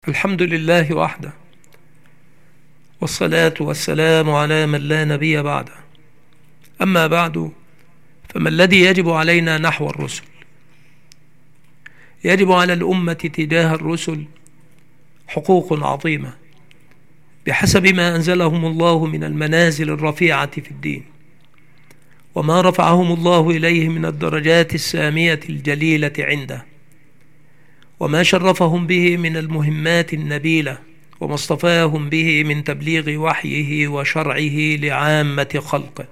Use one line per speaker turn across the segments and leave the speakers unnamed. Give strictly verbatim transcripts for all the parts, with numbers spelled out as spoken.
الحمد لله وحده، والصلاة والسلام على من لا نبي بعده. أما بعد، فما الذي يجب علينا نحو الرسل؟ يجب على الأمة تجاه الرسل حقوق عظيمة بحسب ما أنزلهم الله من المنازل الرفيعة في الدين، وما رفعهم الله إليه من الدرجات السامية الجليلة عنده، وما شرفهم به من المهمات النبيلة، وما اصطفاهم به من تبليغ وحيه وشرعه لعامة خلقه.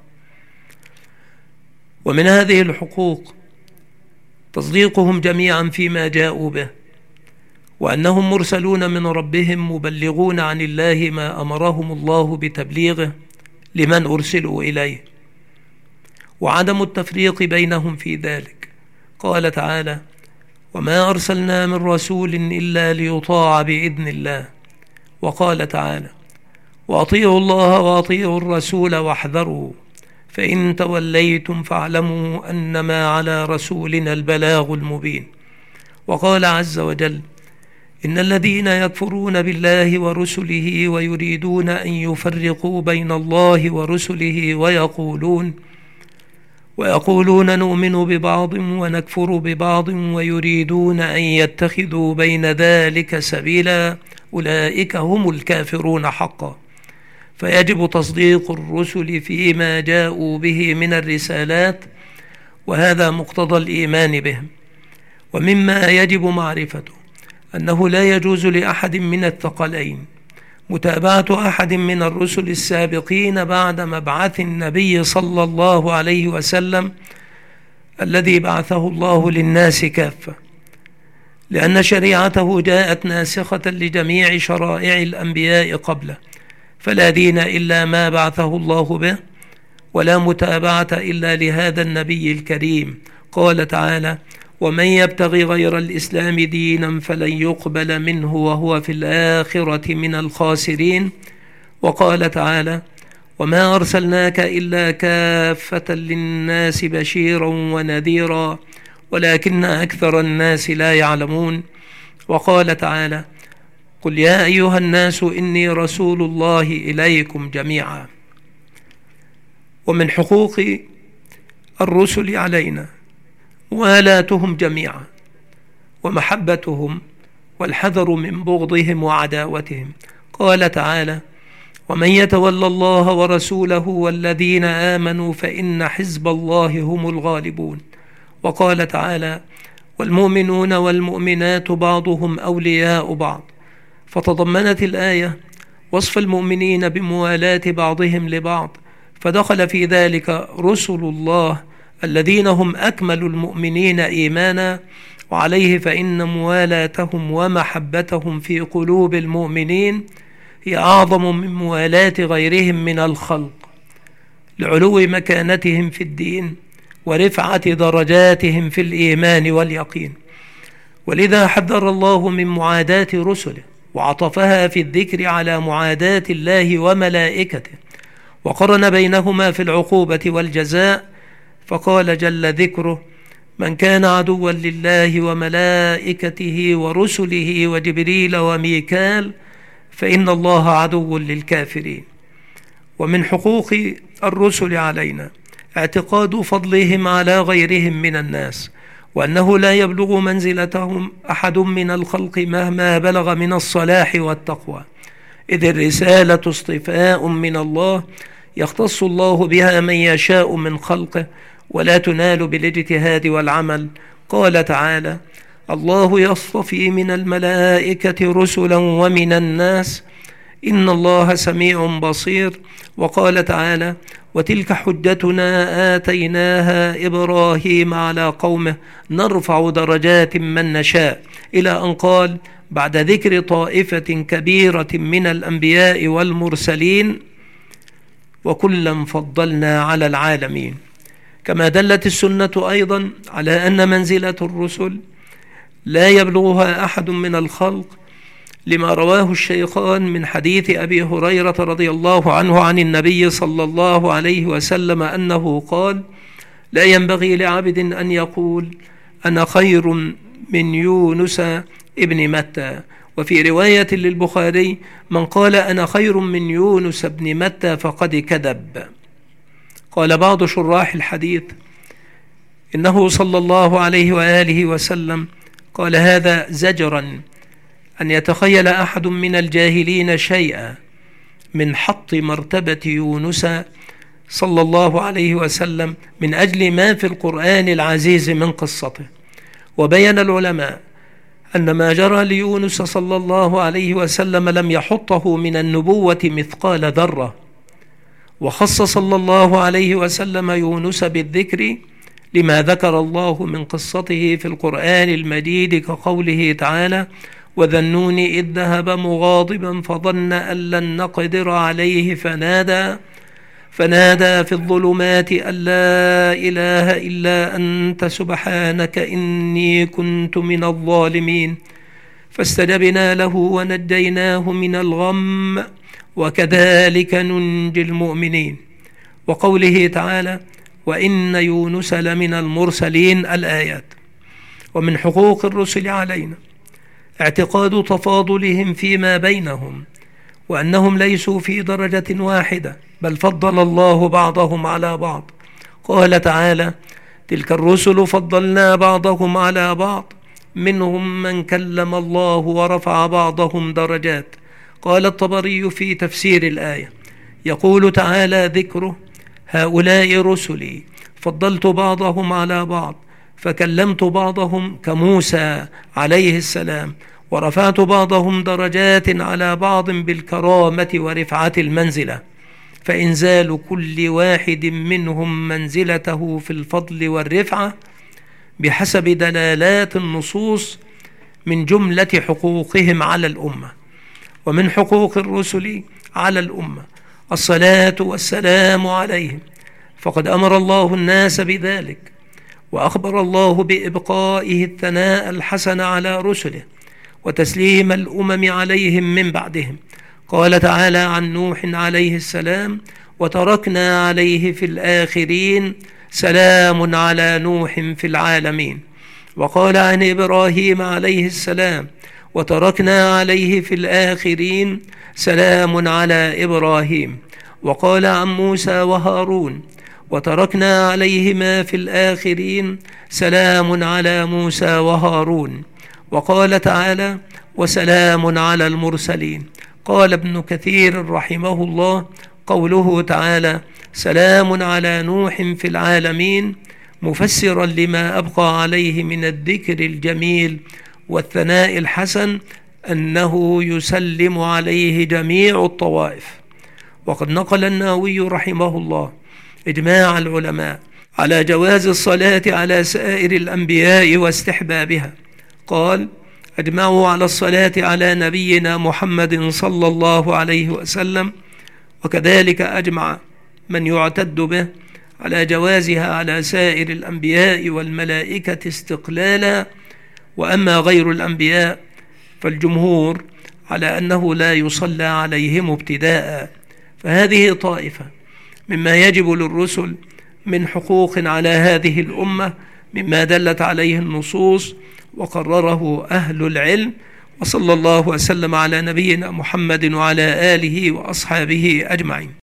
ومن هذه الحقوق تصديقهم جميعا فيما جاءوا به، وأنهم مرسلون من ربهم مبلغون عن الله ما أمرهم الله بتبليغه لمن أرسلوا إليه، وعدم التفريق بينهم في ذلك. قال تعالى: وما أرسلنا من رسول إلا ليطاع بإذن الله. وقال تعالى: وأطيعوا الله وأطيعوا الرسول واحذروا فإن توليتم فاعلموا أنما على رسولنا البلاغ المبين. وقال عز وجل: إن الذين يكفرون بالله ورسله ويريدون أن يفرقوا بين الله ورسله ويقولون ويقولون نؤمن ببعض ونكفر ببعض ويريدون أن يتخذوا بين ذلك سبيلا أولئك هم الكافرون حقا. فيجب تصديق الرسل فيما جاءوا به من الرسالات، وهذا مقتضى الإيمان بهم. ومما يجب معرفته أنه لا يجوز لأحد من الثقلين متابعة أحد من الرسل السابقين بعد مبعث النبي صلى الله عليه وسلم الذي بعثه الله للناس كافة، لأن شريعته جاءت ناسخة لجميع شرائع الأنبياء قبله، فلا دين إلا ما بعثه الله به، ولا متابعة إلا لهذا النبي الكريم. قال تعالى: ومن يبتغي غير الإسلام دينا فلن يقبل منه وهو في الآخرة من الخاسرين. وقال تعالى: وما أرسلناك إلا كافة للناس بشيرا ونذيرا ولكن أكثر الناس لا يعلمون. وقال تعالى: قل يا أيها الناس إني رسول الله إليكم جميعا. ومن حقوق الرسل علينا موالاتهم جميعا ومحبتهم والحذر من بغضهم وعداوتهم. قال تعالى: ومن يتولى الله ورسوله والذين آمنوا فإن حزب الله هم الغالبون. وقال تعالى: والمؤمنون والمؤمنات بعضهم أولياء بعض. فتضمنت الآية وصف المؤمنين بموالاة بعضهم لبعض، فدخل في ذلك رسل الله الذين هم أكمل المؤمنين إيمانا، وعليه فإن موالاتهم ومحبتهم في قلوب المؤمنين هي أعظم من موالاة غيرهم من الخلق، لعلو مكانتهم في الدين ورفعة درجاتهم في الإيمان واليقين. ولذا حذر الله من معاداة رسله، وعطفها في الذكر على معاداة الله وملائكته، وقرن بينهما في العقوبة والجزاء، فقال جل ذكره: من كان عدوا لله وملائكته ورسله وجبريل وميكال فإن الله عدو للكافرين. ومن حقوق الرسل علينا اعتقاد فضلهم على غيرهم من الناس، وأنه لا يبلغ منزلتهم أحد من الخلق مهما بلغ من الصلاح والتقوى، إذ الرسالة اصطفاء من الله يختص الله بها من يشاء من خلقه، ولا تنال بالاجتهاد والعمل. قال تعالى: الله يصطفي من الملائكة رسلا ومن الناس إن الله سميع بصير. وقال تعالى: وتلك حجتنا آتيناها إبراهيم على قومه نرفع درجات من نشاء، إلى أن قال بعد ذكر طائفة كبيرة من الأنبياء والمرسلين: وكلا فضلنا على العالمين. كما دلت السنة أيضا على أن منزلة الرسل لا يبلغها أحد من الخلق، لما رواه الشيخان من حديث أبي هريرة رضي الله عنه عن النبي صلى الله عليه وسلم أنه قال: لا ينبغي لعبد أن يقول أنا خير من يونس ابن متى، وفي رواية للبخاري: من قال أنا خير من يونس بن متى فقد كذب. قال بعض شراح الحديث: إنه صلى الله عليه وآله وسلم قال هذا زجرا أن يتخيل أحد من الجاهلين شيئا من حط مرتبة يونس صلى الله عليه وسلم من أجل ما في القرآن العزيز من قصته. وبين العلماء أن ما جرى ليونس صلى الله عليه وسلم لم يحطه من النبوة مثقال ذرة، وخص صلى الله عليه وسلم يونس بالذكر لما ذكر الله من قصته في القرآن المجيد، كقوله تعالى: وذا النون إذ ذهب مغاضبا فظن أن لن نقدر عليه فنادى فنادى في الظلمات أن لا إله إلا أنت سبحانك إني كنت من الظالمين فاستجبنا له ونجيناه من الغم وكذلك ننجي المؤمنين. وقوله تعالى: وإن يونس لمن المرسلين، الآيات. ومن حقوق الرسل علينا اعتقاد تفاضلهم فيما بينهم، وأنهم ليسوا في درجة واحدة، بل فضل الله بعضهم على بعض. قال تعالى: تلك الرسل فضلنا بعضهم على بعض منهم من كلم الله ورفع بعضهم درجات. قال الطبري في تفسير الآية: يقول تعالى ذكره: هؤلاء رسلي فضلت بعضهم على بعض فكلمت بعضهم كموسى عليه السلام، ورفعت بعضهم درجات على بعض بالكرامة ورفعة المنزلة، فإنزال كل واحد منهم منزلته في الفضل والرفعة بحسب دلالات النصوص من جملة حقوقهم على الأمة. ومن حقوق الرسل على الأمة الصلاة والسلام عليهم، فقد أمر الله الناس بذلك، وأخبر الله بإبقائه الثناء الحسن على رسله وتسليم الأمم عليهم من بعدهم. قال تعالى عن نوح عليه السلام: وتركنا عليه في الآخرين سلام على نوح في العالمين. وقال عن إبراهيم عليه السلام: وتركنا عليه في الآخرين سلام على إبراهيم. وقال عن موسى وهارون: وتركنا عليهما في الآخرين سلام على موسى وهارون. وقال تعالى: وسلام على المرسلين. قال ابن كثير رحمه الله: قوله تعالى سلام على نوح في العالمين مفسرا لما أبقى عليه من الذكر الجميل والثناء الحسن أنه يسلم عليه جميع الطوائف. وقد نقل النووي رحمه الله إجماع العلماء على جواز الصلاة على سائر الأنبياء واستحبابها. قال: أجمعوا على الصلاة على نبينا محمد صلى الله عليه وسلم، وكذلك أجمع من يعتد به على جوازها على سائر الأنبياء والملائكة استقلالا. وأما غير الأنبياء فالجمهور على أنه لا يصلى عليهم ابتداء. فهذه طائفة مما يجب للرسل من حقوق على هذه الأمة مما دلت عليه النصوص وقرره أهل العلم. وصلى الله وسلم على نبينا محمد وعلى آله وأصحابه أجمعين.